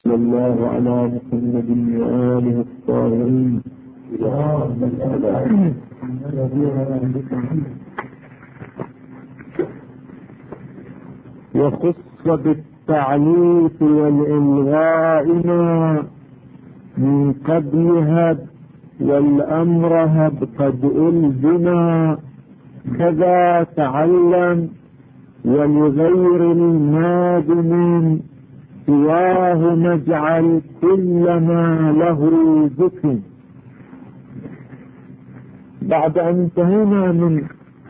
صلى الله على محمد وآله الطاهرين. وخص بالتعليق والإلغاء ما من قبل هب والأمر هب قد ألزما كذا تعلم ولغير المادم سواه نجعل كل ما له ذكر. بعد أن انتهينا من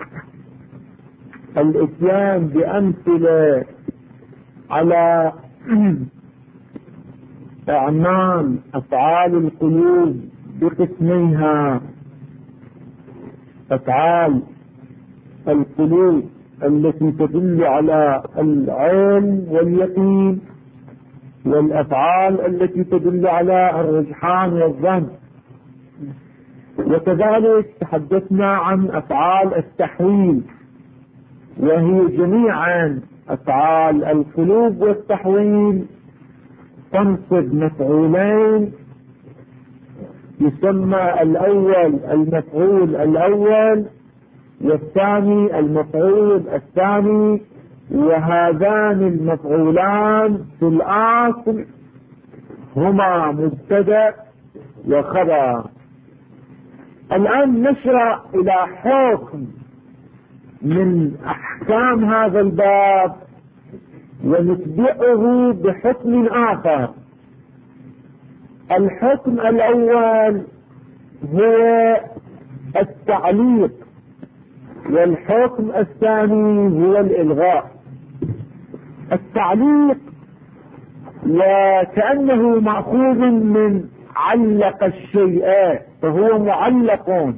الإتيان بأمثلة على أعمال أفعال القلوب بقسميها، أفعال القلوب التي تدل على العلم واليقين، والأفعال التي تدل على الرجحان والظن. وكذلك تحدثنا عن أفعال التحويل، وهي جميعا أفعال القلوب والتحويل تنصب مفعولين، يسمى الأول المفعول الأول والثاني المفعول الثاني، وهذان المفعولان في الأصل هما مبتدأ وخبر. الآن نشرع إلى حكم من أحكام هذا الباب ونتبعه بحكم آخر. الحكم الأول هو التعليق، والحكم الثاني هو الإلغاء. التعليق وكأنه مأخوذ من علق الشيء فهو معلق.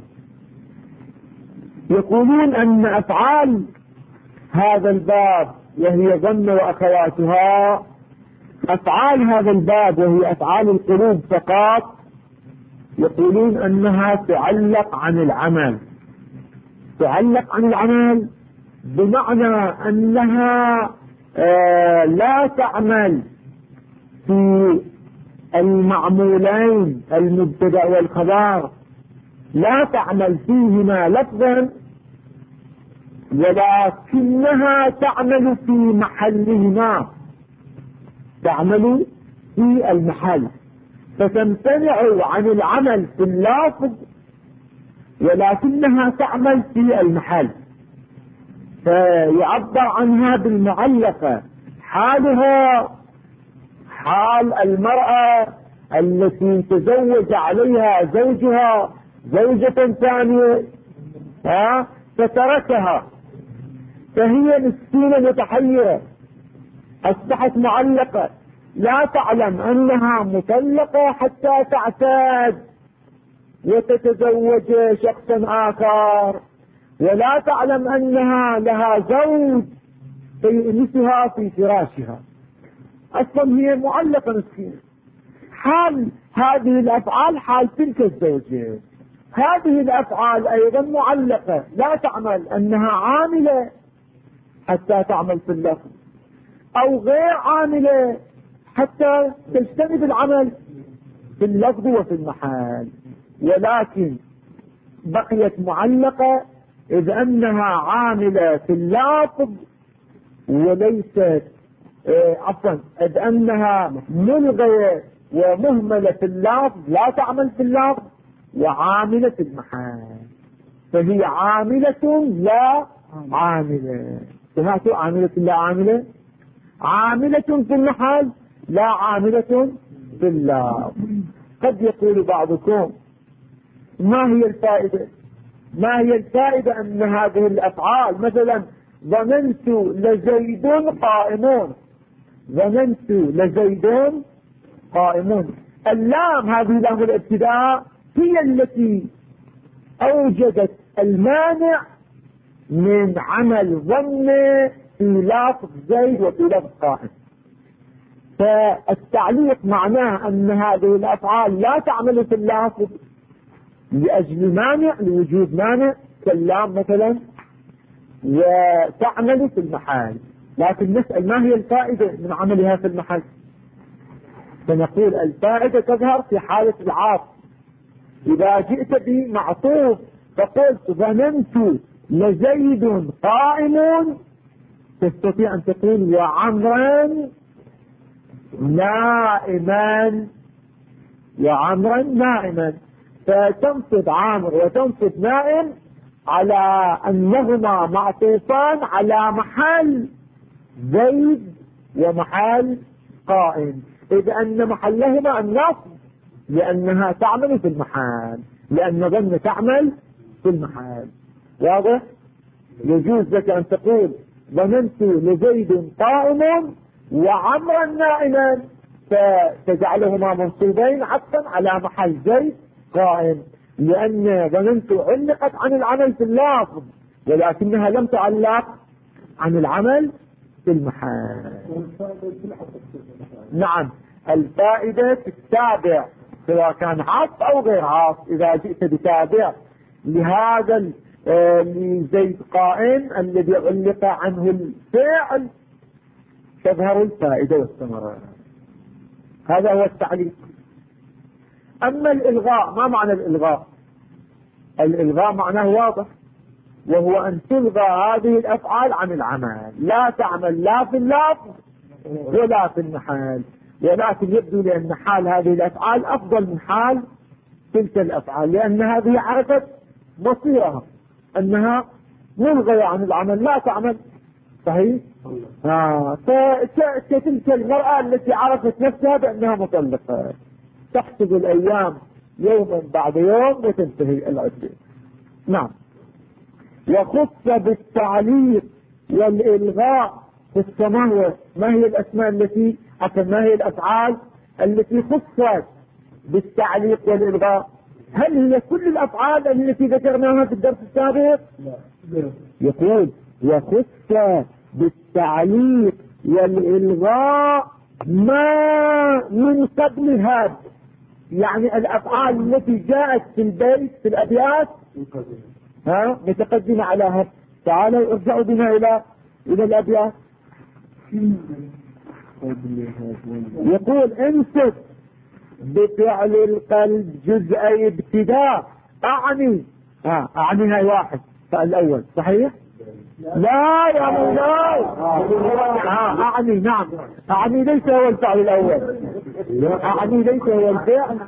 يقولون أن أفعال هذا الباب وهي ظن وأخواتها، أفعال هذا الباب وهي أفعال القلوب فقط، يقولون أنها تعلق عن العمل. تعلق عن العمل بمعنى أنها لا تعمل في المعمولين المبتدأ والخبر، لا تعمل فيهما لفظا، ولكنها تعمل في محلهما، تعمل في المحل، فتمتنع عن العمل في اللفظ ولكنها تعمل في المحل. فيعبر عنها بالمعلقة. حالها حال المرأة التي تزوج عليها زوجها زوجة ثانية فتركها، فهي مسكينة متحيرة، أصبحت معلقة، لا تعلم أنها مطلقة حتى تعتاد وتتزوج شخصا آخر، ولا تعلم أنها لها زوج سيؤنسها في فراشها. أصلا هي معلقة مسكينة. حال هذه الأفعال حال تلك الزوجة. هذه الأفعال أيضا معلقة، لا تعمل، أنها عاملة حتى تعمل في اللفظ، أو غير عاملة حتى تجتنب العمل في اللفظ وفي المحال، ولكن بقيت معلقة إذ أنها عاملة في اللفظ وليست عفوا إذ أنها ملغية ومهملة في اللفظ، لا تعمل في اللفظ، وعاملة في المحال. فهي عاملة لا عاملة. سمعتوا؟ عاملة لا عاملة، عاملة في المحل لا عاملة في اللفظ. قد يقول بعضكم ما هي الفائدة؟ ما هي الفائدة أن هذه الأفعال مثلا ظننت لزيد قائمون، ظننت لزيد قائمون، اللام هذه لام الابتداء هي التي أوجدت المانع من عمل ظن في لفظ زيد وفي لفظ قائم. فالتعليق معناه أن هذه الأفعال لا تعمل في اللفظ لأجل مانع، لوجود مانع كاللام مثلا، وتعمل في المحال. لكن نسأل ما هي الفائدة من عملها في المحل؟ فنقول الفائدة تظهر في حالة العطف. إذا جئت بمعطوف فقلت ظننت لزيد قائم، تستطيع أن تقول وعمرا نائما، وعمرا نائما، فتنصب عامر وتنصب نائم على أنهما معطوفان على محل زيد ومحل قائم، إذ أن محلهما النصب لأنها تعمل في المحل، لأن ظن تعمل في المحل. واضح؟ يجوز لك أن تقول ظننت لزيد قائم وعمرا نائما، فتجعلهما منصوبين عطفا على محل زيد قائم، لأن ظننت علقت عن العمل في اللفظ ولكنها لم تعلق عن العمل في المحل. نعم، الفائدة التابع سواء كان عطف أو غير عطف. إذا جئت بتابع لهذا لزيد قائم الذي علق عنه الفعل تظهر الفائدة والثمرة. هذا هو التعليق. أما الإلغاء، ما معنى الإلغاء؟ الإلغاء معناه واضح، وهو أن تلغى هذه الأفعال عن العمل، لا تعمل لا في اللفظ ولا في المحال، ولكن يبدو لأن حال هذه الأفعال أفضل من حال تلك الأفعال، لأن هذه عرفت مصيرها أنها ملغية عن العمل لا تعمل. صحيح؟ فتلك المرأة التي عرفت نفسها بأنها مطلقة تحسب الأيام يوما بعد يوم وتنتهي العدة. نعم. وخص بالتعليق والإلغاء في السماء. ما هي الأسماء التي ما هي الأفعال التي خصت بالتعليق والإلغاء؟ هل هي كل الأفعال التي ذكرناها في الدرس السابق؟ يقول وخص بالتعليق والإلغاء ما من قبل هذا، يعني الأفعال التي جاءت في البيت في الأبيات متقدمة على هذا. تعالوا ارجعوا بنا إلى الأبيات. يقول انسب بفعل القلب جزء ابتداء أعني هاي واحد فالأول صحيح؟ لا يا مولاي أعني. نعم أعني ليس هو الفعل الأول، أعني ليس هو الفعل.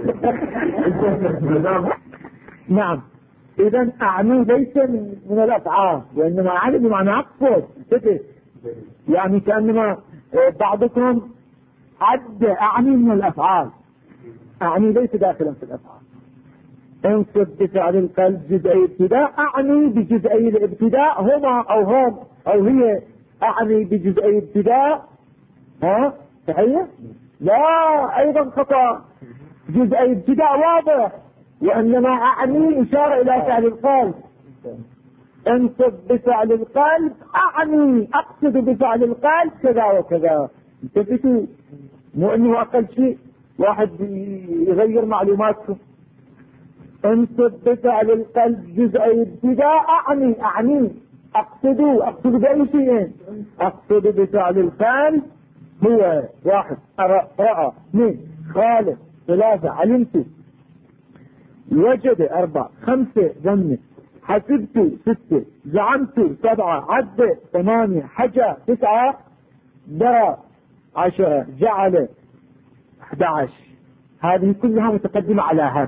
نعم، إذا أعني ليس من الأفعال، وإنما أعني بمعنى أقصد، يعني كأنما بعضكم عد أعني من الأفعال، أعني ليس داخلا في الأفعال. انصب بفعل القلب جزئي ابتداء أعني بجزئي الابتداء هما أو هم أو هي، أعني بجزئي ابتداء صحيح؟ لا أيضا خطأ، جزئي ابتداء واضح، وإنما أعني إشارة إلى فعل القلب. انصب بفعل القلب أعني أقصد بفعل القلب كذا وكذا. انتبهوا، مو أنه أقل شيء واحد يغير معلوماتكم. انصب بفعل القلب جزء ابتداء أعني أقصد بأي شيء؟ أقصد بفعل القلب هو واحد رأى، اثنين خالف، ثلاثة علمت، وجد، أربعة، خمسة ظن، حسبت، ستة، زعمت، سبعة، عد، ثمانية، حجى، تسعة، درى، 10، جعل، 11. هذه كلها متقدمة على هذا.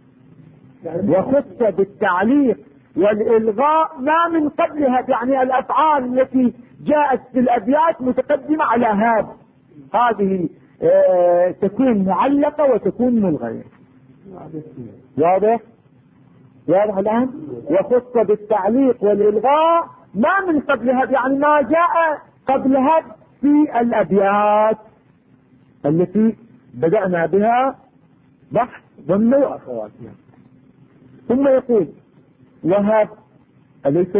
وخص بالتعليق والإلغاء ما من قبلها، يعني الأفعال التي جاءت في الأبيات متقدمة على هذا، هذه تكون معلقة وتكون ملغية. واضح الآن؟ وخص بالتعليق والإلغاء ما من قبلها، يعني ما جاء قبلها في الأبيات التي بدأنا بها بحث ضمن وأخواتها. ثم يقول وهب أليس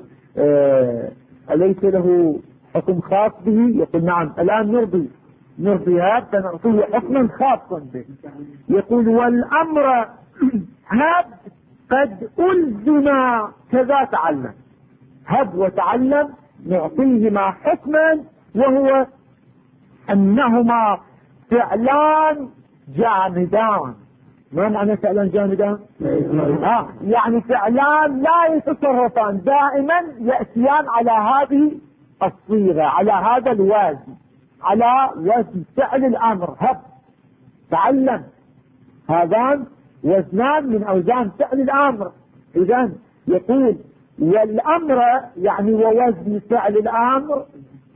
له حكم خاص به؟ يقول نعم. الآن نرضي هاب فنعطيه حكما خاصا به. يقول والأمر هب قد ألزم كذا تعلم. هب وتعلم نعطيهما حكما، وهو أنهما فعلان جامدان. ما معنى فعلان جامدان؟ يعني فعلان لا يتصرفان، دائما يأتيان على هذه الصيغة، على هذا الوزن، على وزن فعل الأمر. هب تعلم، هذان وزنان من أوزان فعل الأمر. إذن يقول والأمر يعني ووزن فعل الأمر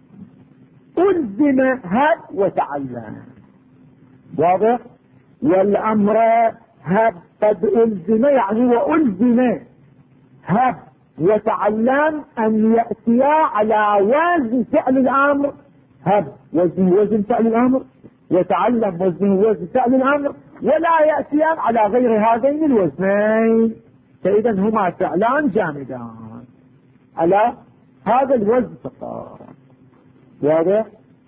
ألزم هب وتعلم. واضح؟ والأمر هب قد ألزم يعني وألزم هب وتعلم أن يأتيا على وزن فعل الأمر. هب وزن فعل الأمر، وتعلم وزن فعل الأمر، ولا يأتيان على غير هذين الوزنين. فإذا هما فعلان جامدان على هذا الوزن فقط. واضح؟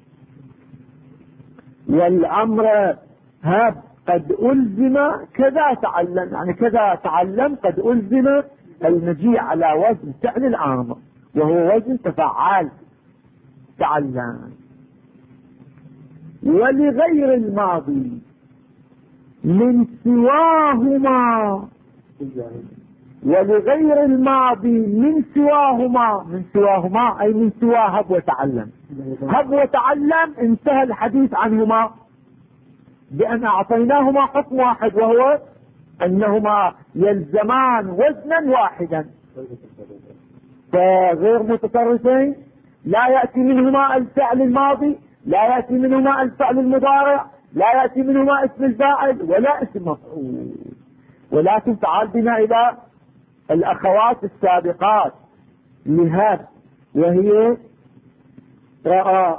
والأمر هب قد ألزم كذا تعلم، يعني كذا تعلم قد ألزم المجيء على وزن فعل الأمر وهو وزن تفعال تعلم. ولغير الماضي من سواهما، ولغير الماضي من سواهما أي من سوى هب وتعلم. هب وتعلم انتهى الحديث عنهما بأن أعطيناهما حكم واحد، وهو أنهما يلزمان وزنا واحدا، فغير متصرفين. لا يأتي منهما الفعل الماضي، لا يأتي منهما الفعل المضارع، لا يأتي منهما اسم الفاعل ولا اسم مفعول. ولكن تعال بنا إلى الأخوات السابقات لهب، وهي رأى،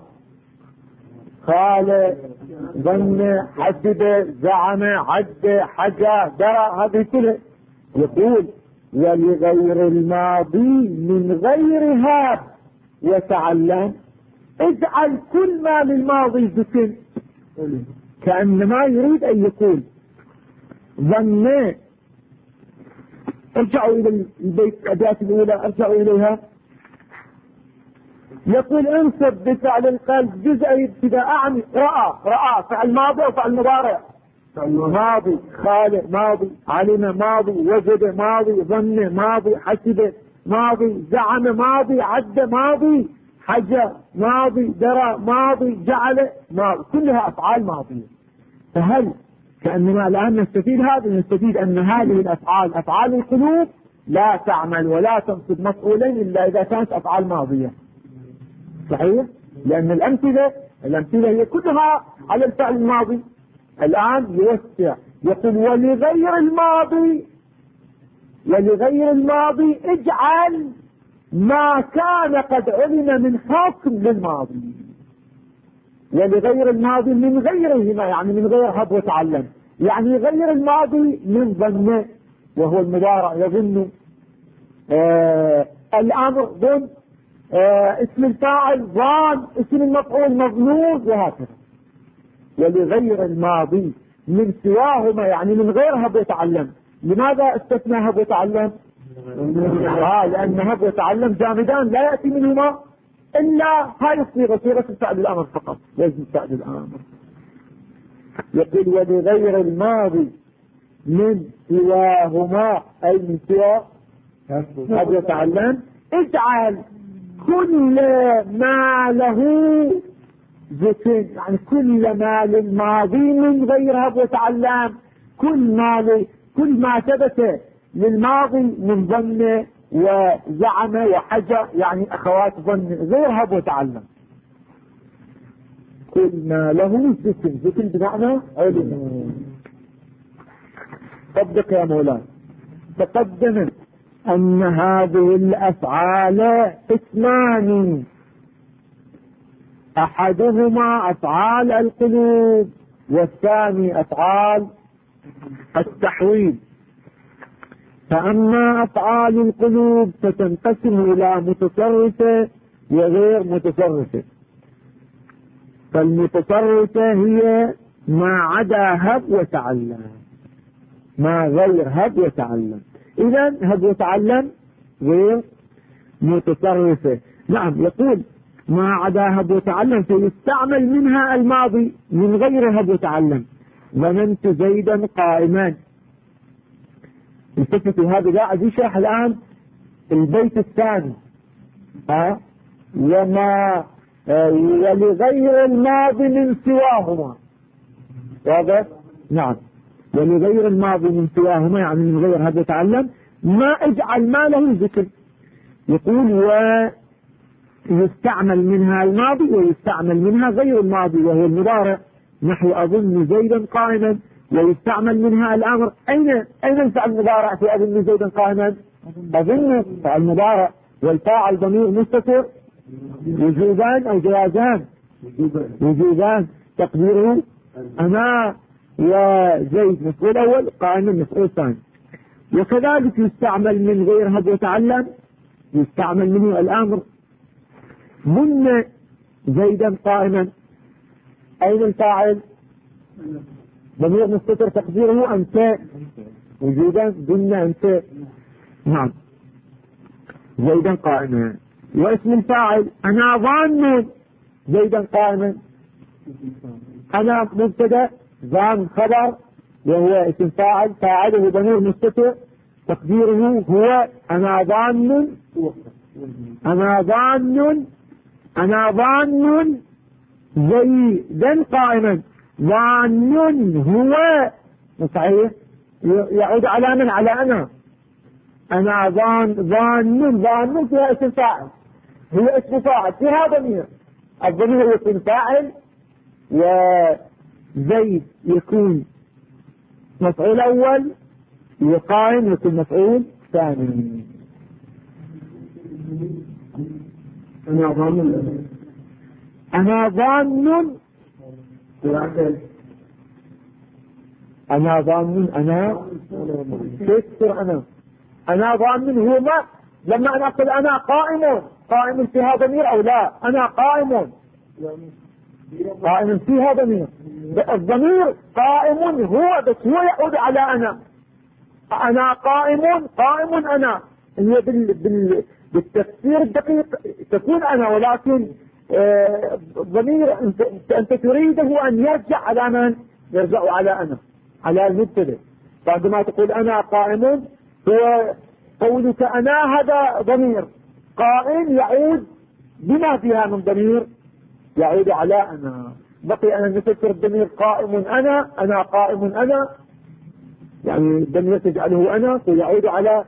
قال، ظن، حسب، زعم، عد، حجى، درى، هذه كلها. يقول ولغير الماضي من غير هاب وتعلم اجعل كل ما للماضي ذكر، كأنما يريد أن يقول ظن. ارجعوا إلى البيت الأبيات الأولى، ارجعوا إليها. يقول انصب بفعل القلب جزء ابتداء، أعني رأى فعل ماضي أو فعل مضارع؟ ماضي. خالق ماضي، علم ماضي، وجد ماضي، ظن ماضي، حسب ماضي، زعم ماضي، عد ماضي، حج ماضي، درى ماضي، جعل ماضي، كلها أفعال ماضية. فهل كأننا الآن نستفيد أن هذه الأفعال أفعال القلوب لا تعمل ولا تنصب مفعولين إلا إذا كانت أفعال ماضية. صحيح؟ لأن الأمثلة هي كلها على الفعل الماضي. الآن يوسع، يقول ولغير الماضي اجعل ما كان قد علم من حكم للماضي. ولغير الماضي من غيرهما يعني من غير هب وتعلم، يعني غير الماضي من ظن وهو المضارع يظن، الأمر ظن، اسم الفاعل ظان، اسم المفعول مظنون، وهكذا. ولغير الماضي من سواهما يعني من غير هب وتعلم. لماذا استثنى هب وتعلم؟ لأن هب وتعلم جامدان لا يأتي منهما إلا هاي الصيغة، صيغة فعل الأمر فقط، وزن فعل الأمر. يقول ولغير الماضي من سواهما أي من سوى هب وتعلم اجعل كل ما له ذكر، يعني كل ما للماضي من غير هب وتعلم، كل ما ثبت للماضي من ظن وزعم وحجى يعني أخوات ظن غير هب وتعلم. كل ما له ذكر بمعنى علم. صدق يا مولانا. تقدم أن هذه الأفعال اسمان، أحدهما أفعال القلوب والثاني أفعال التحويل. فأما أفعال القلوب فتنقسم إلى متصرفة وغير متصرفة. فالمتصرفة هي ما عدا هب وتعلم، ما غير هب وتعلم. إذن هب وتعلم غير متصرفة. نعم. يقول ما عدا هب وتعلم فيستعمل منها الماضي من غير هب وتعلم. ظننت زيدا قائما. التفتوا هذا قاعد يشرح الآن البيت الثاني. وما ولغير الماضي من سواهما. واضح؟ نعم. ولغير الماضي من سواهما يعني من غير هب وتعلم ما اجعل ما له ذكر. يقول ويستعمل منها الماضي ويستعمل منها غير الماضي وهو المضارع، نحو أظن زيدا قائما. ويستعمل منها الأمر. أين الفعل المضارع في أظن زيدا قائما؟ أظن فعل مضارع، والفاعل ضمير مستتر وجوبان أو جوازان. وجوبان تقديره أنا وزيد مفعول أول قائما مفعول ثاني. وكذلك يستعمل من غير هب وتعلم، يستعمل منه الأمر ظن زيدا قائما. أين الفاعل؟ ضمير مستتر تقديره أنت وجودا ظن أنت. نعم زيدا قائما. واسم الفاعل أنا ظان زيدا قائما. أنا مبتدأ ظان خبر وهو اسم فاعل فاعله ضمير مستتر تقديره هو أنا ظان زيدا قائما. ظان هو صحيح يعود على من؟ على أنا ظان فيها اسم فاعل، هو اسم فاعل فيها ضمير. الضمير هو اسم فاعل وزيد يكون مفعول أول وقائم يكون مفعول ثاني. أنا ظان كسر أنا ظان هو ما. لما أنا أقول أنا قائم فيها ضمير أو لا؟ أنا قائم فيها ضمير. الضمير قائم هو بس هو يعود على أنا قائم أنا. هي بالتفسير الدقيق تكون أنا، ولكن ضمير أنت تريده أن يرجع على من؟ يرجع على على المبتدأ. بعدما تقول أنا قائم هو قولك أنا هذا ضمير قائم يعود بما فيها من ضمير يعود على بقي أنا نفسر الضمير قائم أنا قائم يعني الضمير تجعله ويعود على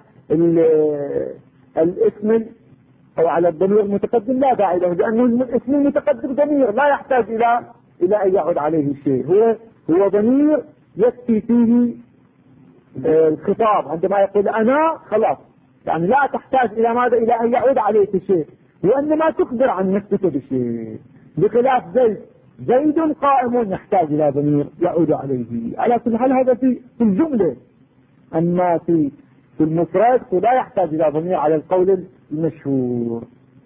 الاسم أو على الضمير المتقدم لا داعي له، لأنه الاسم المتقدم ضمير لا يحتاج إلى أن يعود عليه شيء. هو ضمير يكفي فيه الخطاب. عندما يقول أنا خلاص يعني لا تحتاج إلى ماذا؟ إلى أن يعود عليه شيء، وإنما تخبر عن نفسك بشيء. بخلاف زيد قائم يحتاج إلى ضمير يعود عليه. على كل حال هذا في الجملة، أما في المفرد فلا يحتاج إلى ضمير على القول المشهور.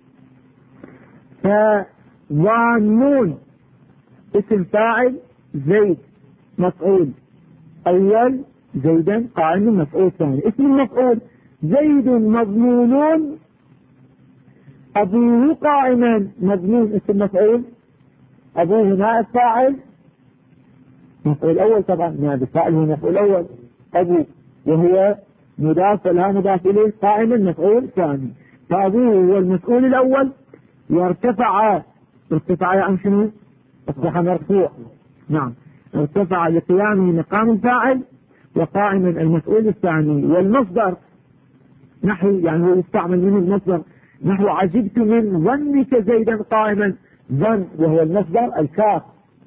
فظانون اسم فاعل زيد مفعول أول زيدا قائم مفعول ثاني. اسم المفعول زيد مظنون أبوه قائما. مظنون اسم مفعول أبوه هنا الفاعل مفعول أول طبعا، هذا الفاعل هو مفعول أول أبوه وهو مضاف لها مضاف إليه قائما مفعول ثاني. فأبوه هو المفعول الأول وارتفع يعني شنو؟ أصبح مرفوع. نعم ارتفع لقيامه مقام الفاعل وقائما المفعول الثاني. والمصدر نحو يعني هو يستعمل منه المصدر نحو عجبت من ظنك زيدا قائما. ظن وهو المصدر الكاف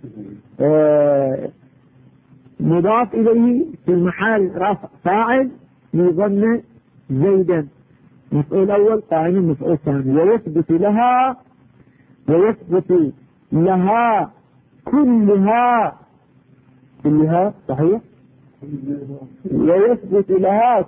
مضاف إليه في المحل رفع فاعل لظن زيدا مفعول أول قائما مفعول ثاني. ويثبت لها كلها صحيح. ويثبت لها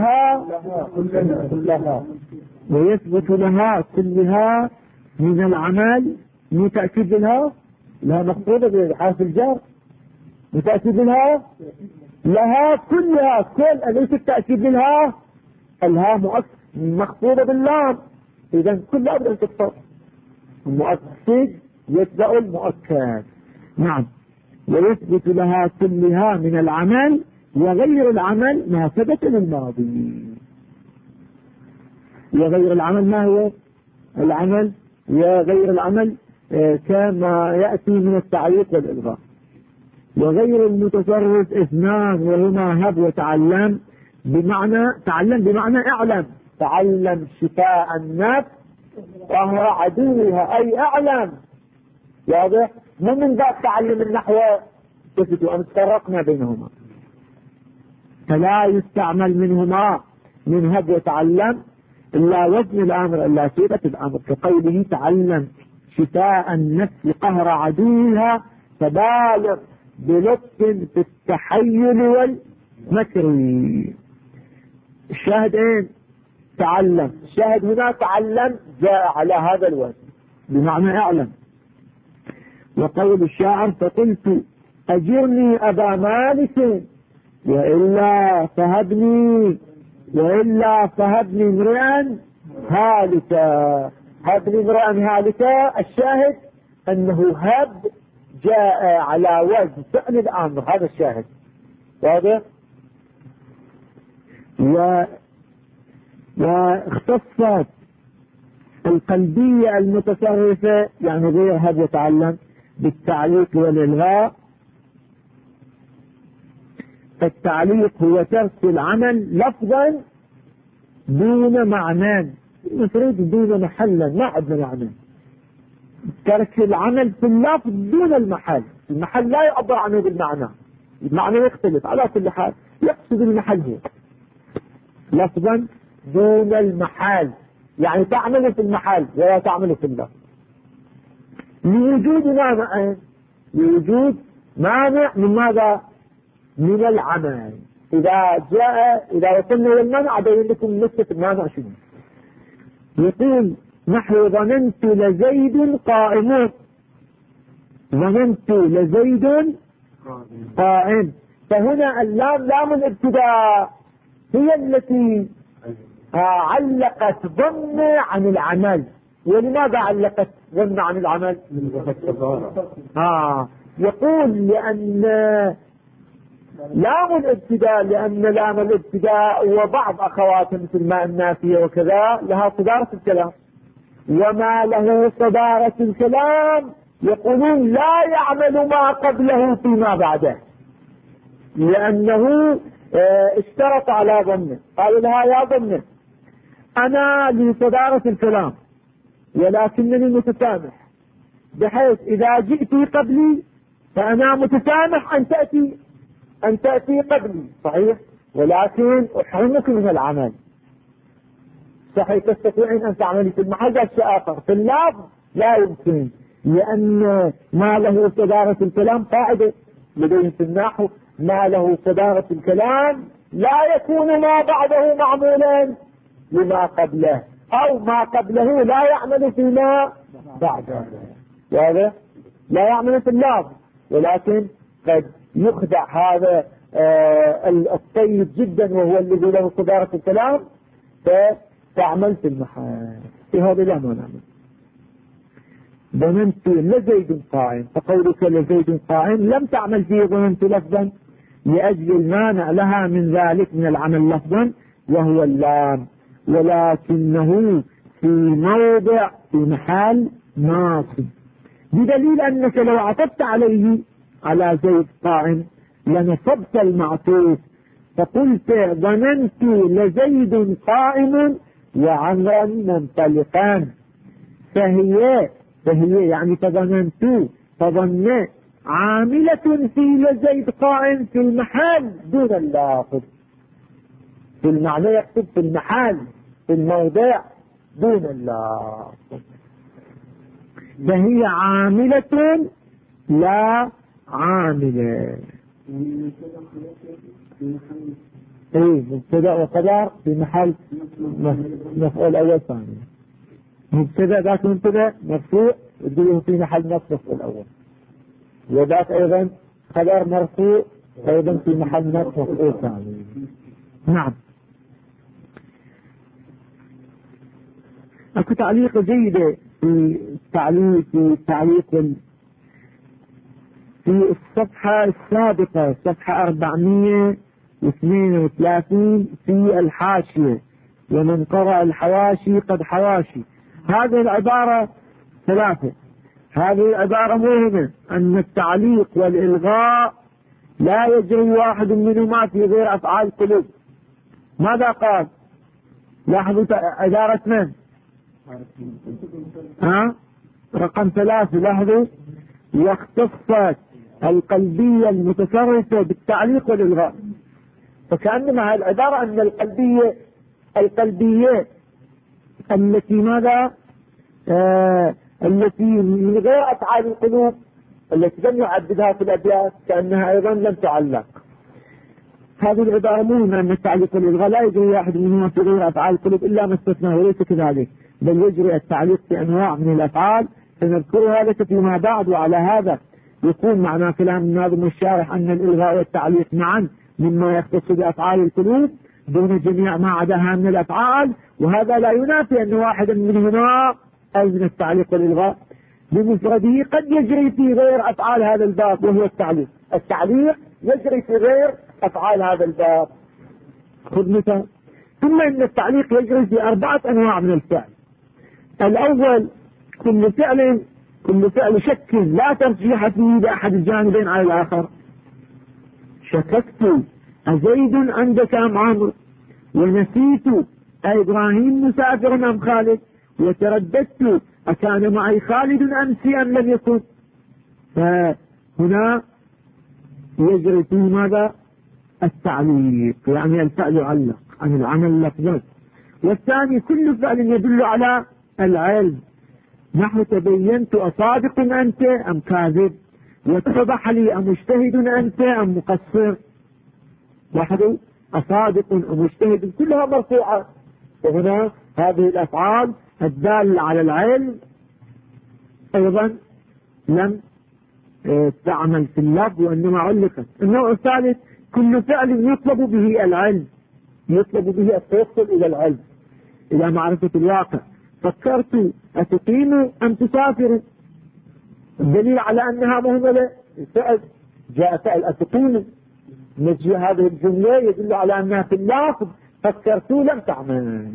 كلها من العمل متأكد لها مقصودة بحرف الجر متأكد لها كلها كل أليس التأكيد الها مقصودة باللام. إذا كل أبدا تكفر المؤكد يتبع المؤكد. نعم. ويثبت لها كلها من العمل وغير العمل ما ثبت للماضي. وغير العمل ما هو العمل؟ وغير العمل كما يأتي من التعليق والإلغاء. وغير المتصرف اثنان وهما هب وتعلم، بمعنى تعلم بمعنى اعلم، تعلم شفاء النفس وهو عدوها، أي اعلم. واضح؟ مو من باب تعلم النحو شفتوا أن فرقنا بينهما، فلا يستعمل منهما من هب وتعلم إلا وزن الأمر إلا صيغة الأمر، كقوله تعلم شفاء النفس قهر عدوها فبالغ بلطف في التحيل والمكر. الشاهد اين؟ تعلم. الشاهد هنا تعلم جاء على هذا الوزن بمعنى اعلم. وقول الشاعر فقلت أجرني أبا مالك وإلا فهبني امرئا هالكا. هبني امرئا هالكا، الشاهد أنه هب جاء على وزن فعل الأمر، هذا الشاهد. واضح؟ واختصت القلبية المتصرفة يعني غير هب وتعلم بالتعليق والإلغاء. التعليق هو ترك العمل لفظا دون معنى، المفروض دون محلا، ما عندنا معنى. ترك العمل في اللفظ دون المحل، المحل لا يعبر عنه بالمعنى، المعنى يختلف. على كل حال يقصد المحل هو لفظا دون المحل، يعني تعمل في المحل ولا تعمل في اللفظ، لوجود مانع، لوجود مانع من ماذا؟ من العمل. إذا وصلنا للمنع أبين لكم نسبة المانع شنو. يقول نحو ظننت لزيد قائم، ظننت لزيد قائم، فهنا اللام لام الابتداء هي التي علقت ظن عن العمل. ولماذا علقت ظن عن العمل؟ يقول لأن لام الابتداء، لأن لام الابتداء وبعض أخواتها مثل ما النافية وكذا لها صدارة الكلام، وما له صدارة الكلام يقولون لا يعمل ما قبله فيما بعده، لأنه اشترط على ظنه. قال لها يا ظنه أنا لي صدارة الكلام ولكنني متسامح، بحيث إذا جئتي قبلي فأنا متسامح أن تأتي قبلي، صحيح، ولكن أحرمك من العمل. صحيح تستطيعين أن تعملي في المحل، شيء آخر في اللفظ لا يمكن، لأن ما له صدارة الكلام قاعدة لديهم في النحو، ما له صدارة الكلام لا يكون ما بعده معمولا لما قبله، أو ما قبله لا يعمل فيما بعده. واضح؟ لا يعمل في اللفظ، ولكن قد يخدع هذا الطيب جدا وهو الذي له صدارة الكلام فتعمل في المحل. في هذا لا نعمل. ظننت لزيد قائم، فقولك لزيد قائم لم تعمل فيه ظننت لفظا لأجل المانع لها من ذلك من العمل لفظا وهو اللام، ولكنه في موضع في محل ناصب، بدليل أنك لو عطفت عليه على زيد قائم لنصبت المعطوف فقلت ظننت لزيد قائم وعمرا منطلقان، فهي يعني فظن عاملة في لزيد قائم في المحل دون اللافظ، في المعنى يقصد في المحل في الموضع دون اللافظ، فهي عاملة لا عاملة. مبتدأ وقدر في محل مفعول أول ثاني، مبتدأ ذاك مبتدأ مرفوع يديه في محل نصب مفعول أول، وذاك أيضا خبر مرفوع أيضا في محل نصب مفعول ثاني. نعم. أكو تعليق جيدة في تعليق في الصفحة السابقة، صفحة 432 في الحاشية: ومن قرأ الحواشي قد حواشي. هذه العبارة ثلاثة. هذه العبارة مهمة، أن التعليق والإلغاء لا يجري واحد منهما في غير أفعال القلوب. ماذا قال؟ لاحظوا عبارة من؟ رقم 3. لاحظوا: واختصت القلبية المتصرفة بالتعليق والإلغاء. فكأنما العبارة أن القلبية التي ماذا؟ التي من غير أفعال القلوب التي لم يعددها في الأبيات كأنها أيضا لم تعلق. هذه العبارة مهمة، أن التعليق والإلغاء لا يجري واحد منهما في غير أفعال القلوب إلا ما استثناه، وليس كذلك، بل يجري التعليق في أنواع من الأفعال سنذكرها لك فيما بعد. وعلى هذا يكون معنى كلام الناظم الشارح أن الإلغاء والتعليق معا مما يختص بأفعال القلوب دون جميع ما عداها من الأفعال، وهذا لا ينافي أن واحدا منهما أي من التعليق والإلغاء بمفرده قد يجري في غير أفعال هذا الباب، وهو التعليق. التعليق يجري في غير أفعال هذا الباب. خذ مثال: ثم إن التعليق يجري في 4 أنواع من الفعل. الأول: كل فعل شك لا ترجيح فيه لأحد الجانبين على الآخر. شككت أزيد عندك أم عمرو، ونسيت أإبراهيم مسافر أم خالد، وترددت أكان معي خالد أمسي أم لم يكن. فهنا يجري في ماذا؟ التعليق، يعني الفعل يعلق عن العمل لفظا. والثاني: كل فعل يدل على العلم، نحو تبينت أصادق أنت أم كاذب، واتضح لي أمجتهد أنت أم مقصر. لاحظوا: أصادق ومجتهد كلها مرفوعة. وهنا هذه الأفعال الدالة على العلم أيضا لم تعمل في اللفظ وإنما علقت. النوع الثالث: كل فعل يطلب به العلم، يطلب به التوصل إلى العلم، إلى معرفة الواقع. فكرت أتقيم أم تسافر، الدليل على أنها مهملة الفعل. جاء فعل أتقيم، نجي هذه الجملة يدل على أنها في اللفظ فكرت لم تعمل.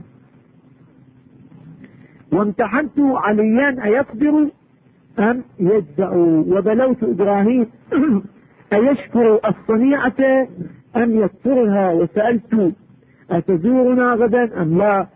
وامتحنت عليا أيصبر أم يجزع، وبلوت إبراهيم أيشكر الصنيعة أم يكفرها، وسألت أتزورنا غدا أم لا،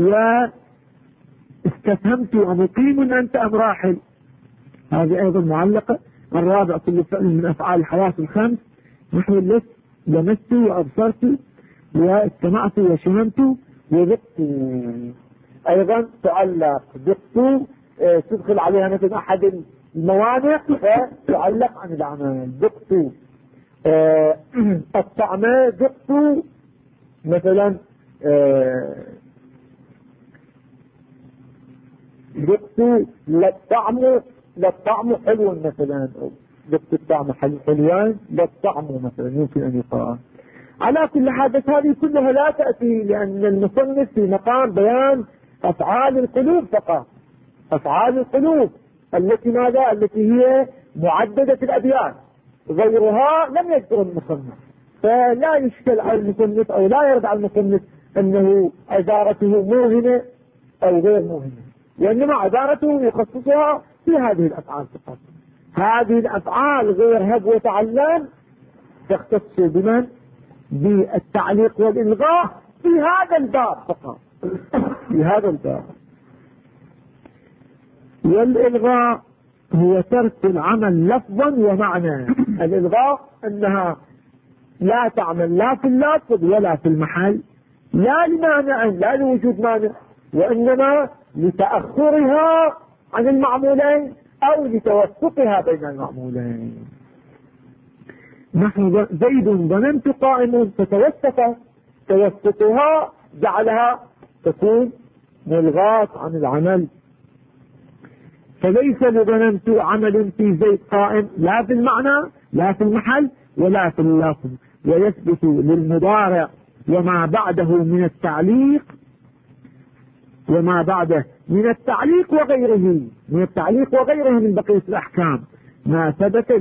واستفهمت أمقيم أنت أم راحل. هذه أيضا معلقة. الرابع: كل فعل من أفعال الحواس الخمس، نحو لمست وأبصرت واستمعت وشممت وذقت، أيضا تعلق. ذقت تدخل عليها مثل أحد الموانع فتعلق عن العمل. ذقت الطعم، ذقت مثلا ذقت للطعم حلو مثلا، ذقت الطعم حلوان للطعم مثلا يمكن أن يقال. على كل حال هذه كلها لا تأتي لأن المصنف في مقام بيان أفعال القلوب فقط، أفعال القلوب التي ماذا؟ التي هي معددة في الأبيات، غيرها لم يذكر المصنف. فلا يشكل على المصنف أو لا يرد على المصنف أنه عبارته موهمة أو غير موهمة، وإنما عبارته يخصصها في هذه الأفعال فقط. هذه الأفعال غير هب وتعلم تختص بمن؟ بالتعليق والإلغاء في هذا الباب فقط، في هذا الباب. والإلغاء هو ترك العمل لفظا ومعنى. الإلغاء أنها لا تعمل لا في اللفظ ولا في المحل، لا لمانع، لا لوجود مانع، وإنما لتأخرها عن المعمولين أو لتوسطها بين المعمولين. نحن زيد ظننت قائم فتوسط، توسطها جعلها تكون ملغاة عن العمل. فليس لظننت عمل في زيد قائم لا في المعنى لا في المحل ولا في اللفظ. ويثبت للمضارع وما بعده من التعليق وما بعده من التعليق وغيره من بقية الأحكام ما ثبت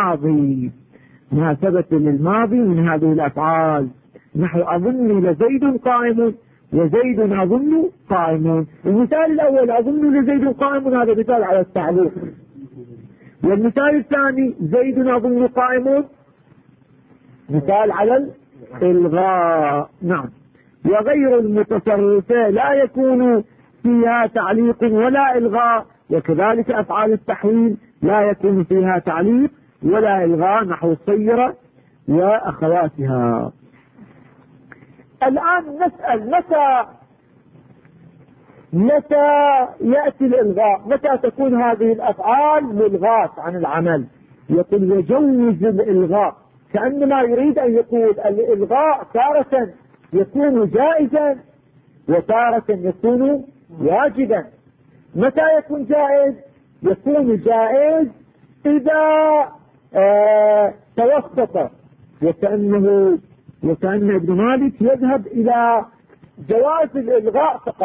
للماضي من هذه الأفعال، نحو أظن لزيد قائم وزيد أظن قائم. المثال الأول أظن لزيد قائم، هذا مثال على التعليق. والمثال الثاني زيد أظن قائم، مثال على الإلغاء. نعم. وغير المتصرفة لا يكون فيها تعليق ولا إلغاء، وكذلك أفعال التحويل لا يكون فيها تعليق ولا إلغاء، نحو السيرة وأخواتها. الآن نسأل متى يأتي الإلغاء؟ متى تكون هذه الأفعال ملغاة عن العمل؟ يقول يجوز الإلغاء، كأنما يريد أن يقول الإلغاء تارة يكون جائزا وتارة يكون واجبا. متى يكون جائز؟ يكون جائز إذا توسط، وكأن ابن مالك يذهب إلى جواز الإلغاء فقط.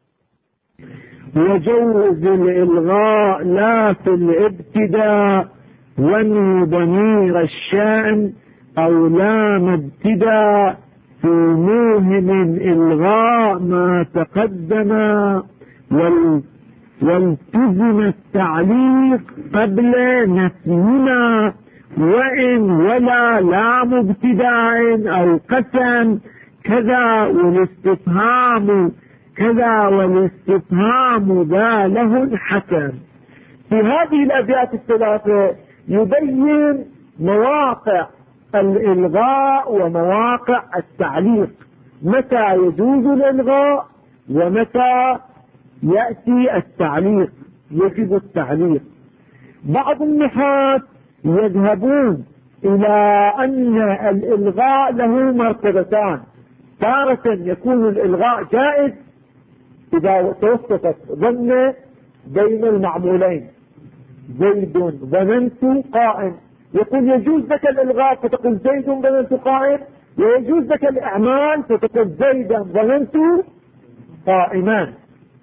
وجوز الإلغاء لا في الابتداء ومن ضمير الشأن أو لام ابتداء في موهم إلغاء ما تقدم، والتزم التعليق قبل نفينا، وإن ولا لام ابتداء أو قسم كذا والاستفهام ذا له حكم. في هذه الأبيات الثلاثة يبين مواقع الإلغاء ومواقع التعليق، متى يجوز الإلغاء ومتى يأتي التعليق، يجب التعليق. بعض النحاة يذهبون إلى أن الإلغاء له مرتبتان، تارة يكون الإلغاء جائز إذا توسطت ظن بين المعمولين، زيد ظننت قائم، يقول يجوز لك الإلغاء فتقول زيد ظننت قائم، ويجوز لك الإعمال فتقول زيدا ظننت قائما.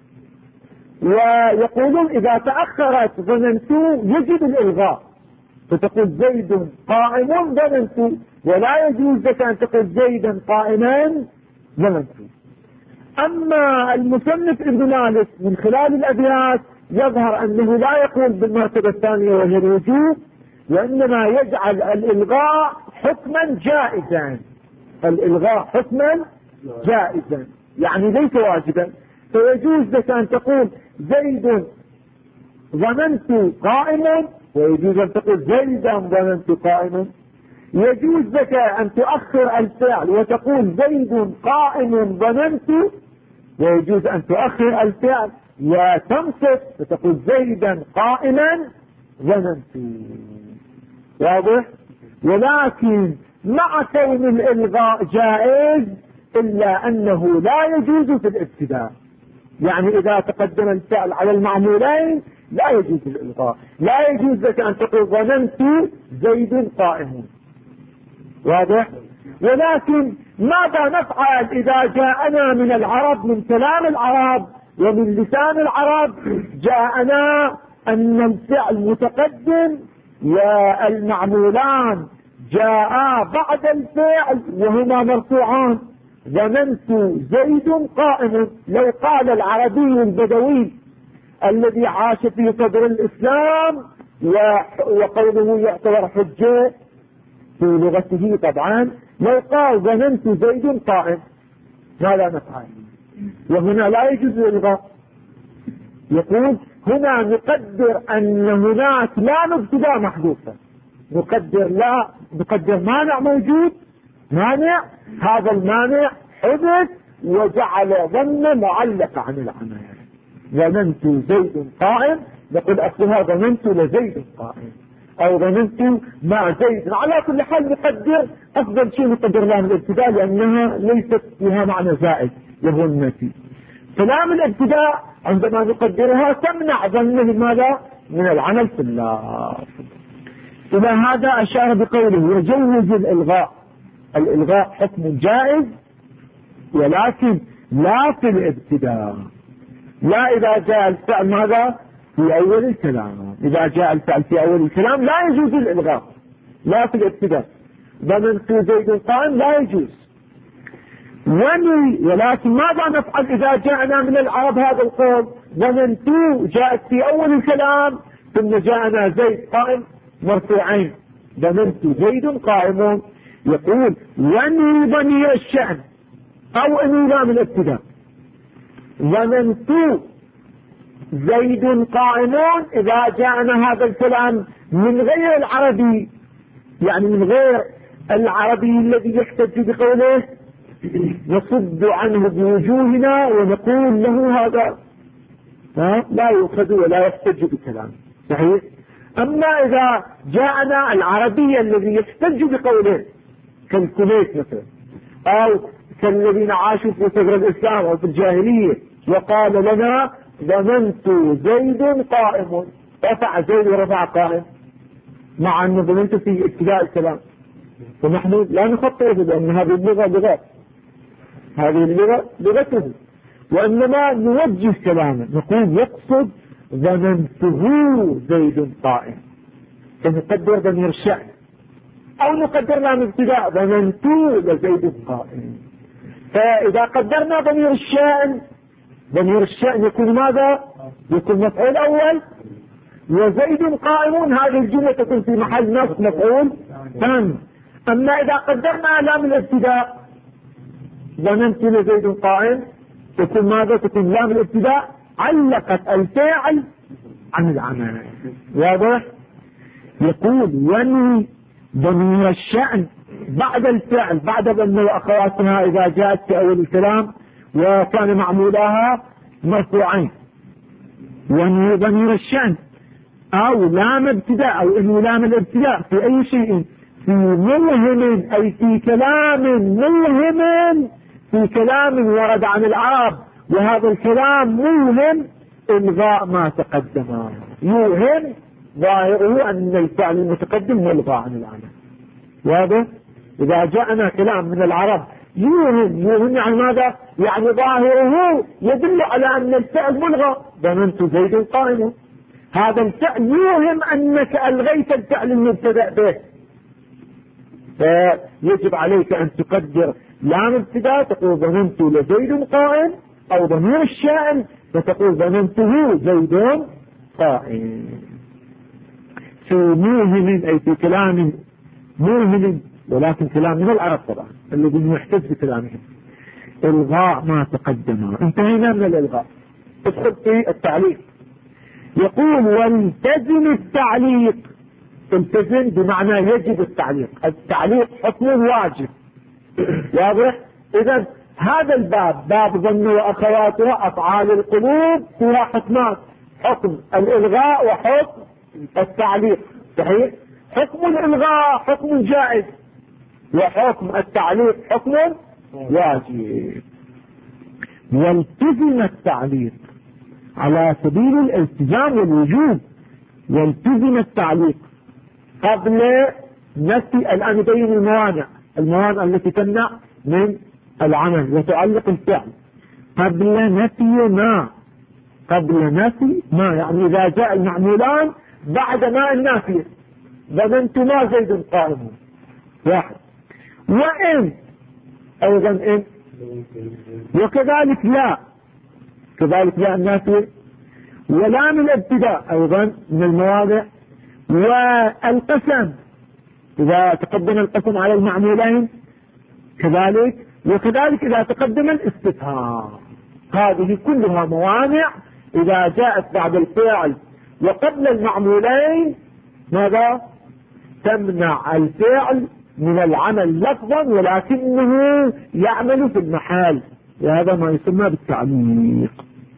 ويقولون إذا تأخرت ظننت يجب الإلغاء فتقول زيد قائم ظننت، ولا يجوز لك أن تقول زيدا قائما ظننت. أما المصنف ابن مالك من خلال الأبيات يظهر أنه لا يقول بالمرتبة الثانية وهي الوجوب، وإنما يجعل الإلغاء حكما جائزا، الإلغاء حكما جائزا يعني ليس واجبا. فيجوز لك أن تقول زيد ظننت قائما، ويجوز أن تقول زيدا ظننت قائما. يجوز لك أن تؤخر الفعل وتقول زيد قائم ظننت، ويجوز أن تؤخر الفعل وتنصف فتقول زيدا قائما ظننت. واضح؟ ولكن مع كون الإلغاء جائز إلا أنه لا يجوز في الابتداء، يعني إذا تقدم الفعل على المعمولين لا يجوز الإلغاء، لا يجوز لك أن تقول ظننت زيد قائم. واضح؟ ولكن ماذا نفعل إذا جاءنا من العرب، من كلام العرب ومن لسان العرب، جاءنا أن الفعل متقدم والمعمولان جاء بعد الفعل وهما مرفوعان، ظننت زيد قائم. لو قال العربي البدوي الذي عاش في صدر الإسلام وقوله يعتبر حجة في لغته طبعا، لو قال ظننت زيد قائم ماذا نفعل؟ وهنا لا يجوز الإلغاء. يقول هنا نقدر أن هناك لا ابتداء محذوفة، نقدر مانع موجود، مانع، هذا المانع حدث وجعل ظن معلقة عن العمل. ظننت زيد قائم، نقول أصلها ظننت لزيد قائم أو ظننت مع زيد. على كل حال نقدر أفضل شيء نقدر لام الابتداء لأنها ليست فيها معنى زائد وهو النفي. فلام الابتداء عندما نقدرها تمنع ظنه ماذا؟ من العمل في الله. إلى هذا أشار بقوله يجوز الإلغاء. الإلغاء حكم جائز ولكن لا في الابتداء. لا إذا جاء الفعل ماذا في أول الكلام. إذا جاء الفعل في أول الكلام لا يجوز الإلغاء، لا في الابتداء. ظننت زيد قائم لا يجوز. ولكن ماذا نفعل إذا جاءنا من العرب هذا القول؟ ظننت جاءت في أول الكلام ثم جاءنا زيد قائم مرفوعين، ظننت زيد قائم. يقول وني بني الشأن أو أني لا من الابتداء. ظننت زيد قائمون إذا جاءنا هذا الكلام من غير العربي، يعني من غير العربي الذي يحتج بقوله نصد عنه بوجوهنا ونقول له هذا لا يؤخذ ولا يحتج بكلامه، صحيح. أما إذا جاءنا العربي الذي يحتج بقوله كالكويت مثلا، أو كالذين عاشوا في صدر الإسلام أو في الجاهلية، وقال لنا ظننت زيد قائم، رفع زيد ورفع قائم، مع أن ظننت في ابتداء الكلام، ونحن لا نخطئه بأن هذه اللغة لغات، هذه اللغة لغته، وإنما نوجه كلامه نقول يقصد ظننته زيد قائم، فنقدر ضمير الشأن، أو نقدر لام ابتداء ظننت لزيد قائم. فإذا قدرنا ضمير الشأن، ضمير الشأن يكون ماذا؟ يكون مفعول أول، وزيد قائمون هذه الجملة تكون في محل نصب مفعول ثاني. أما إذا قدرنا لام الابتداء ظننت لزيد قائم، تكون ماذا؟ تكون لام الابتداء علقت الفاعل عن العمل، واضح؟ يقول وني ضمير الشأن بعد الفعل، بعد ظن وأخواتها إذا جاءت في أول الكلام وكان معمولاها مرفوعين. وني ضمير الشأن أو لام ابتداء أو إنه لام الابتداء في أي شيء في ملهم أي في كلام ملهم، في كلام ورد عن العرب وهذا الكلام ملهم إلغاء ما تقدم. يوهم ظاهره أن الفعل المتقدم ملغى عن العمل، واضح؟ إذا جاءنا كلام من العرب يوهم يعني ماذا؟ يعني ظاهره يدل على أن الفعل ملغى، ظننت زيد قائم، هذا الفعل يوهم أنك ألغيت الفعل المبتدأ به، فيجب عليك أن تقدر لام ابتداء تقول ظننت لزيد قائم، أو ضمير الشأن فتقول ظننته زيد قائم. في موهم أي في كلام موهم، ولكن كلام من العرب طبعا الذين يحتج بكلامهم، إلغاء ما تقدم. انتهينا من الإلغاء، ادخل في التعليق. يقول والتزم التعليق، التزم بمعنى يجب التعليق، التعليق حكم واجب، واضح؟ إذا هذا الباب باب ظن وأخواتها أفعال القلوب فيها حكمان، حكم الإلغاء وحكم التعليق، صحيح؟ حكم الإلغاء حكم جائز، وحكم التعليق حكم واجب. والتزم التعليق على سبيل الالتزام والوجوب، والتزم التعليق قبل نفي، الآن نبين الموانع التي تمنع من العمل وتعلق الفعل. قبل نفي ما يعني إذا جاء المعمولان بعد ما النافية، ظننت ما زيد قائم، واحد. وإن أيضا إن، وكذلك لا النافية، ولام الابتداء أيضا من المواضع، والقسم إذا تقدم القسم على المعمولين كذلك، وكذلك إذا تقدم الاستفهام. هذه كلها موانع إذا جاءت بعد الفعل وقبل المعمولين ماذا؟ تمنع الفعل من العمل لفظا ولكنه يعمل في المحال، وهذا ما يسمى بالتعليق.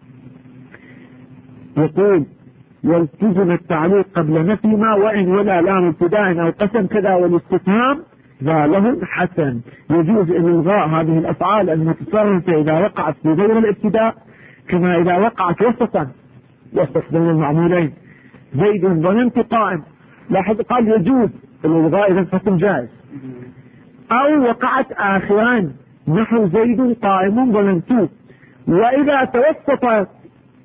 يقول والتزم التعليق قبل نفي ما وإن ولا لام ابتداء أو قسم كذا والاستفهام ذا له حسن. يجوز الإلغاء هذه الأفعال المتصرفة إذا وقعت في غير الابتداء، كما إذا وقعت وسط بين المعمولين، زيد ظننت قائم، لاحظ قال يجوز الإلغاء إذا حكم جائز، أو وقعت آخران نحو زيد قائم ظننت. وإذا توسطت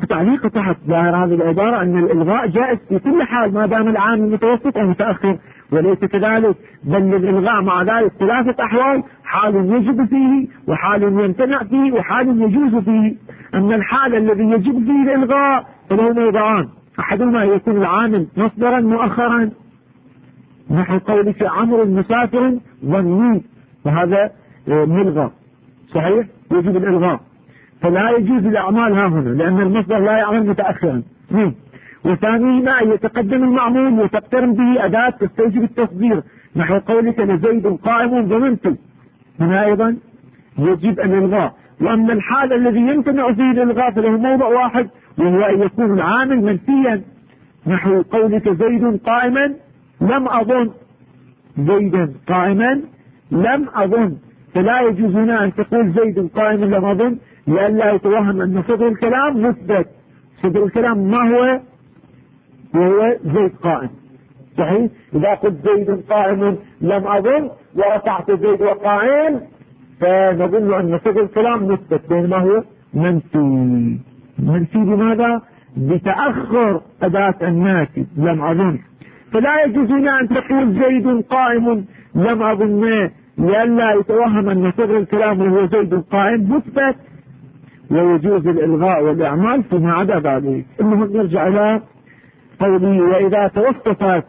تعليق تحت ظاهر هذه العبارة أن الإلغاء جائز في كل حال ما دام العامل متوسط أو متأخر، وليس كذلك، بل الإلغاء مع ذلك ثلاثة أحوال: حال يجب فيه، وحال يمتنع فيه، وحال يجوز فيه. أما الحال الذي يجب فيه الإلغاء فله موضعان: أحدهما يكون العامل مصدرا مؤخرا، نحو قولك عمرو مسافر ظني، وهذا ملغى صحيح يجب الإلغاء، فلا يجوز الأعمال ها هنا لأن المصدر لا يعمل متأخرا. وثانيهما أن يتقدم المعمول وتقترن به أداة تستوجب التصدير، نحو قولك لزيد قائم ظننت، هنا أيضا يجب الإلغاء. وأما الحال الذي يمتنع فيه الإلغاء فله موضع واحد، وهو أن يكون العامل منفيا، نحو قولك زيد قائما لم أظن، زيدا قائما لم أظن، فلا يجوز هنا أن تقول زيد قائما لم أظن، لئلا يتوهم أن صدر الكلام مثبت. صدر الكلام ما هو؟ وهو زيد قائم، صحيح؟ إذا قلت زيد قائم لم أظن ورفعت زيد وقائم فنظن أن صدر الكلام مثبت، بينما هو منفي. منفي بماذا؟ بتأخر أداة النافي لم أظن، فلا يجوز هنا أن تقول زيد قائم لم أظن، لئلا يتوهم أن صدر الكلام وهو زيد قائم مثبت. ويجوز الإلغاء والإعمال فيما عدا ذلك. المهم نرجع إلى قوله وإذا توسطت،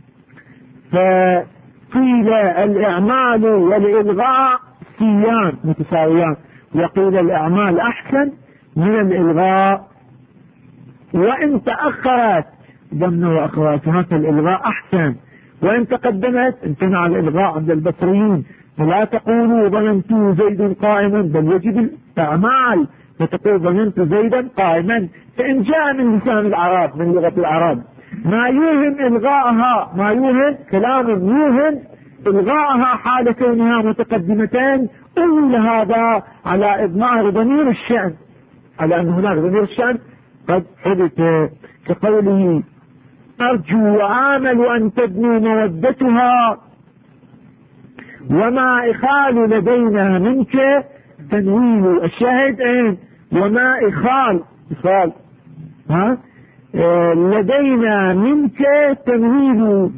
فقيل الإعمال والإلغاء سيان متساويان، وقيل الإعمال أحسن من الإلغاء، وإن تأخرت ضمن وأخواتها فالإلغاء أحسن، وإن تقدمت امتنع الإلغاء عند البصريين. فلا تقولوا ظننت زيد قائما، بل يجب الأعمال، فتقول ظننت زيدا قائما. فإن جاء من لسان العرب من لغة العرب ما يوهم إلغاءها، ما يوهم كلام يوهم إلغاءها حال كونها متقدمتين، أول هذا على إضمار ضمير الشأن، على أن هناك ضمير الشأن قد حدث، كقوله أرجو وآمل أن تبني مودتها، وما إخال لدينا منك تنوين. الشاهد ايه؟ وما إخال لدينا منك تنوين،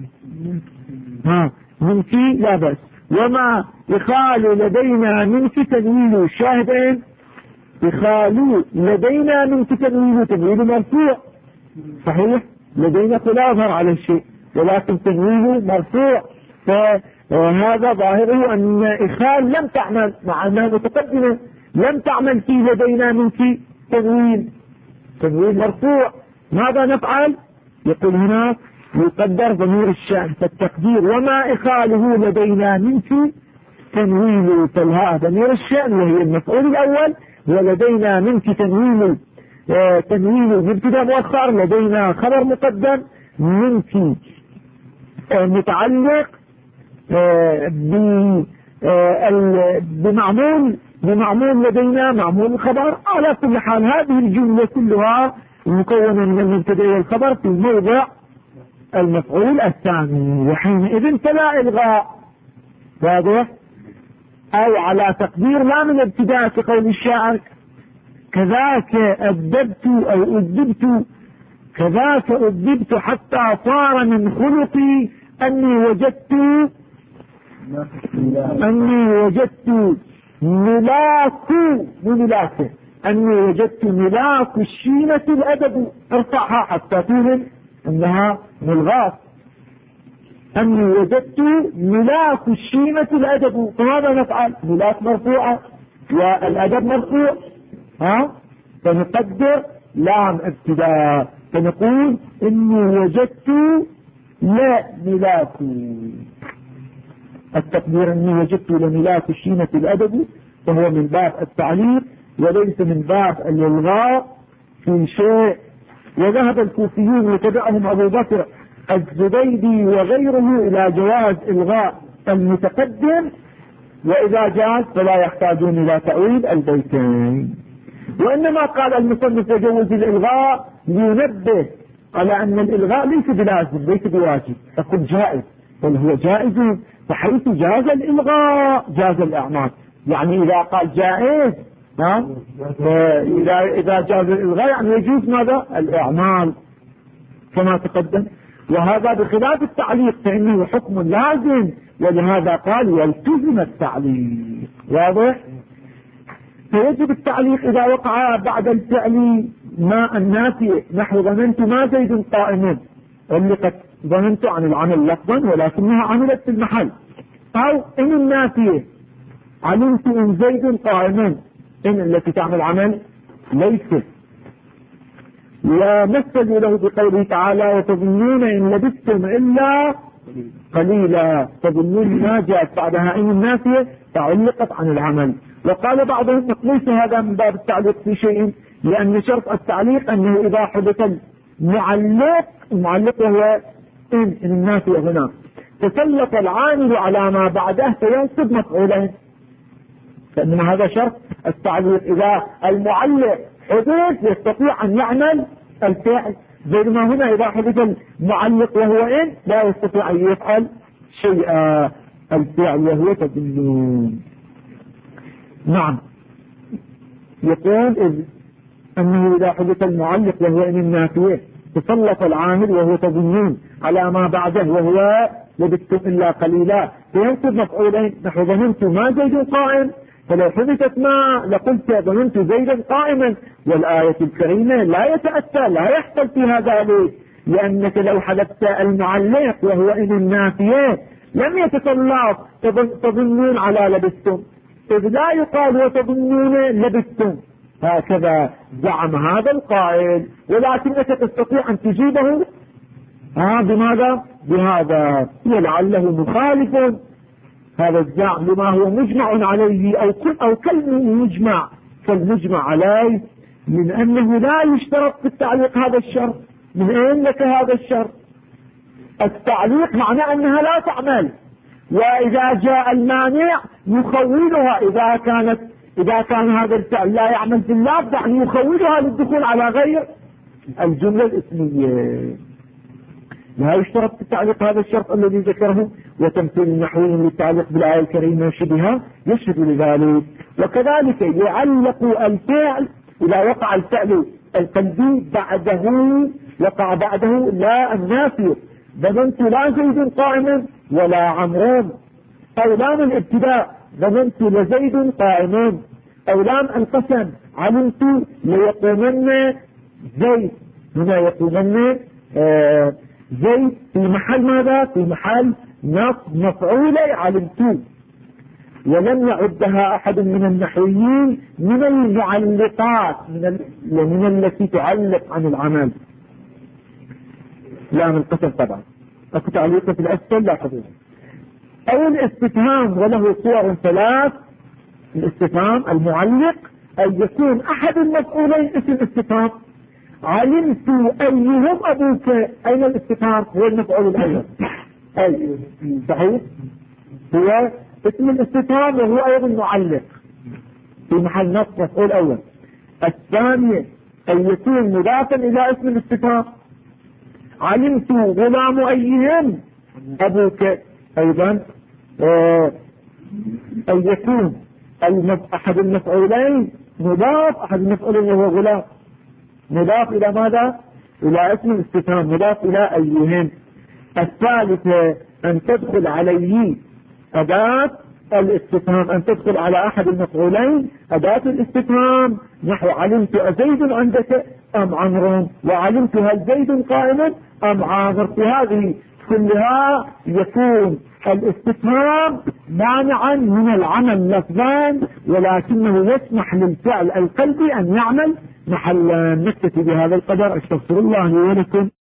منك لا بس، وما إخال لدينا منك تنوين. الشاهد ايه؟ إخال لدينا منك تنوين، تنوين مرفوع صحيح، لدينا لا يظهر على الشيء ولكن تنوين مرفوع، فهذا ظاهره أن إخال لم تعمل مع أنها متقدمة، لم تعمل في لدينا منك تنوين مرفوع. ماذا نفعل؟ يقول هنا يقدر ضمير الشأن، فالتقدير وما إخاله لدينا منك تنوين، فالهاء ضمير الشأن وهي المفعول الأول، ولدينا منك تنوين مبتدا مؤخر، لدينا خبر مقدم، منك متعلق بمعمول لدينا معمول الخبر. على كل حال هذه الجملة كلها مكونة من المبتدا والخبر في موضع المفعول الثاني، وحينئذ فلا إلغاء، واضح؟ أو على تقدير لا من ابتداء كقول الشاعر كذاك أدبت أو أدبت، كذاك أدبت حتى صار من خلقي أني وجدت ملاك أني وجدت ملاك الشينة الأدب، ارفعها حتى توهم أنها ملغاة. أني وجدت ملاك الشينة الأدب، فماذا نفعل؟ ملاك مرفوعة والأدب مرفوع، فنقدر لام ابتداء، فنقول إني وجدت لا ملاك، التقدير إني وجدت لملاك الشينة الأدب، فهو من باب التعليق وليس من باب الإلغاء في شيء. وذهب الكوفيون وتبعهم أبو بكر الزبيدي وغيره إلى جواز إلغاء المتقدم، وإذا جاز فلا يحتاجون إلى تأويل البيتين. وإنما قال المصنف يجوز الإلغاء لينبه على أن الإلغاء ليس بلازم ليس بواجب، فقل جائز، بل هو جائز، فحيث جاز الإلغاء جاز الأعمال. يعني إذا قال جائز إذا جاز الإلغاء يعني يجوز ماذا؟ الإعمال كما تقدم. وهذا بخلاف التعليق فإنه حكم لازم، ولهذا قال يلتزم التعليق. واضح؟ فيجب التعليق إذا وقع بعد الفعل ما النافي، نحو ظننت ما زيد قائما، علقت ظننت عن العمل لفظا ولكنها عملت في المحل. أو إن النافية علمت إن زيد قائما، إن التي تعمل عمل ليست. ومثل له بقوله تعالى وتظنون إن لبثتم إلا قليلا، تظنون ما جاءت بعدها إن النافية تعلقت عن العمل. وقال بعضهم ليس هذا من باب التعليق في شيء، لأن شرط التعليق أنه إذا حدث المعلق وهو إن النافية هنا تسلط العامل على ما بعده فينصب مفعولين، فإن هذا شرط التعليق. إذا المعلق حدث يستطيع أن يعمل الفعل، بينما هنا إذا حدث المعلق وهو إن لا يستطيع أن يفعل شيئا الفعل وهو تظنون. نعم، يقول أنه إذا حدث المعلق وهو إن النافية تسلط العامل وهو تظنون على ما بعده وهو لبثتم إلا قليلا فينصب مفعولين، نحو ظننت ما زيد قائم، فلو حدثت ما لقلت ظننت زيدا قائما. والآية الكريمة لا يتأتى لا يحصل فيها ذلك، لأنك لو حدثت المعلق وهو إن النافية لم يتسلط تظنون على لبثتم، إذ لا يقال وتظنون لبثتم، هكذا زعم هذا القائل، ولكنك تستطيع أن تجيبه بماذا؟ بهذا، ولعله مخالف هذا الزعم لما هو مجمع عليه أو كالمجمع كالمجمع عليه، من أنه لا يشترط في التعليق هذا الشرط. من أين لك هذا الشرط؟ التعليق معناه أنها لا تعمل، وإذا جاء المانع يخولها، إذا كان هذا الفعل لا يعمل في اللفظ يعني يخولها للدخول على غير الجملة الاسمية. لا يشترط في التعليق هذا الشرط الذي ذكره، وتمثيل النحوي للتعليق بالآية الكريمة وشبهها يشهد لذلك. وكذلك يعلق الفعل إذا وقع الفعل القلبي وقع بعده لا النافي، ظننت لا زيد قائما ولا عمرو، أو لام الابتداء ظننت لزيد قائما، أو لام القسم علمت ليقومن زيد، هنا يقومن زيد في محل ماذا؟ في محل نصب مفعول علمت. ولم يعدها أحد من النحويين من المعلقات من التي تعلق عن العمل. لا من القسم طبعا أكو تعليق في الأسفل لا حدود. أو الاستفهام وله صور ثلاث. الاستفهام المعلق أن يكون أحد المفعولين اسم استفهام، علمت أيهم أبوك، أين الاستفهام؟ هو المفعول الأول، أي صحيح هو اسم الاستفهام وهو أيضا معلق في محل نصب مفعول أول. الثانية أن يكون مضافا إلى اسم الاستفهام، علمت غلام أيهم أبوك، أيضا أن يكون أحد المفعولين مضاف، أحد المفعولين وهو غلام مضاف إلى ماذا؟ إلى اسم الاستفهام مضاف إلى أيهم. الثالثة أن تدخل عليه أداة الاستفهام، أن تدخل على أحد المفعولين أداة الاستفهام، نحو علمت أزيد عندك أم عمرو، وعلمت هل زيد قائما أم عامر. في هذه كلها يكون الاستفهام مانعا من العمل لفظان، ولكنه يسمح للفعل القلبي أن يعمل محلا. نكتفي بهذا القدر، استغفر الله لي ولكم.